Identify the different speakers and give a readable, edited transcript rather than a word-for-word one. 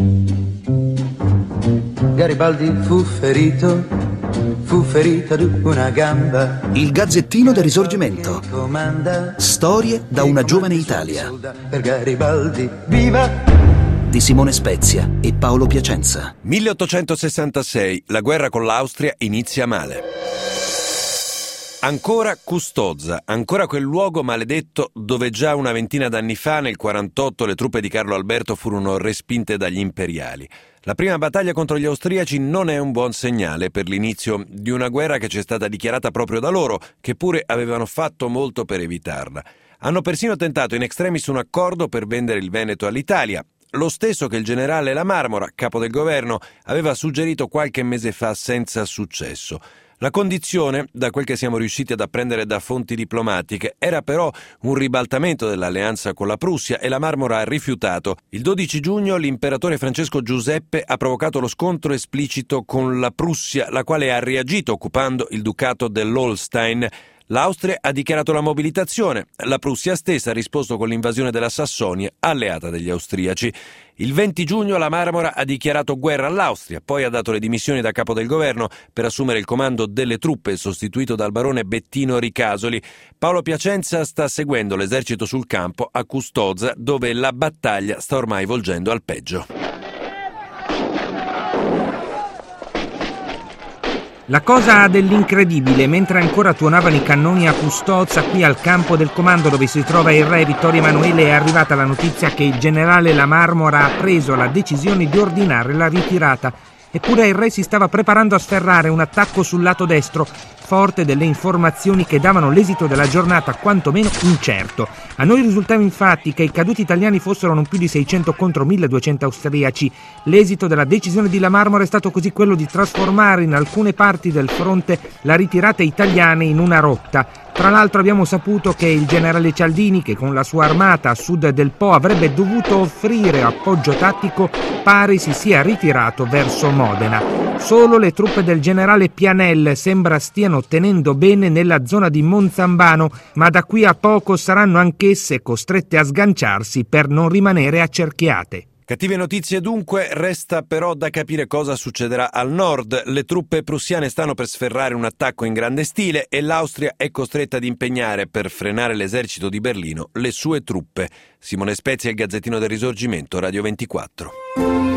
Speaker 1: Garibaldi fu ferito ad una gamba.
Speaker 2: Il Gazzettino del Risorgimento. Storie da una giovane Italia.
Speaker 1: Per Garibaldi, viva!
Speaker 2: Di Simone Spezia e Paolo Piacenza.
Speaker 3: 1866. La guerra con l'Austria inizia male. Ancora Custozza, ancora quel luogo maledetto dove già una ventina d'anni fa, nel 48, le truppe di Carlo Alberto furono respinte dagli imperiali. La prima battaglia contro gli austriaci non è un buon segnale per l'inizio di una guerra che ci è stata dichiarata proprio da loro, che pure avevano fatto molto per evitarla. Hanno persino tentato in extremis un accordo per vendere il Veneto all'Italia, lo stesso che il generale La Marmora, capo del governo, aveva suggerito qualche mese fa senza successo. La condizione, da quel che siamo riusciti ad apprendere da fonti diplomatiche, era però un ribaltamento dell'alleanza con la Prussia e la Marmora ha rifiutato. Il 12 giugno l'imperatore Francesco Giuseppe ha provocato lo scontro esplicito con la Prussia, la quale ha reagito occupando il ducato dell'Holstein. L'Austria ha dichiarato la mobilitazione, la Prussia stessa ha risposto con l'invasione della Sassonia, alleata degli austriaci. Il 20 giugno la Marmora ha dichiarato guerra all'Austria, poi ha dato le dimissioni da capo del governo per assumere il comando delle truppe, sostituito dal barone Bettino Ricasoli. Paolo Piacenza sta seguendo l'esercito sul campo a Custozza, dove la battaglia sta ormai volgendo al peggio.
Speaker 4: La cosa ha dell'incredibile, mentre ancora tuonavano i cannoni a Custozza, qui al campo del comando dove si trova il re Vittorio Emanuele, è arrivata la notizia che il generale La Marmora ha preso la decisione di ordinare la ritirata. Eppure il re si stava preparando a sferrare un attacco sul lato destro, forte delle informazioni che davano l'esito della giornata quantomeno incerto. A noi risultava infatti che i caduti italiani fossero non più di 600 contro 1200 austriaci. L'esito della decisione di La Marmora è stato così quello di trasformare in alcune parti del fronte la ritirata italiana in una rotta. Tra l'altro abbiamo saputo che il generale Cialdini, che con la sua armata a sud del Po avrebbe dovuto offrire appoggio tattico, pare si sia ritirato verso Modena. Solo le truppe del generale Pianell sembra stiano tenendo bene nella zona di Monzambano, ma da qui a poco saranno anch'esse costrette a sganciarsi per non rimanere accerchiate.
Speaker 3: Cattive notizie dunque, resta però da capire cosa succederà al nord. Le truppe prussiane stanno per sferrare un attacco in grande stile e l'Austria è costretta ad impegnare per frenare l'esercito di Berlino le sue truppe. Simone Spezia, il Gazzettino del Risorgimento, Radio 24.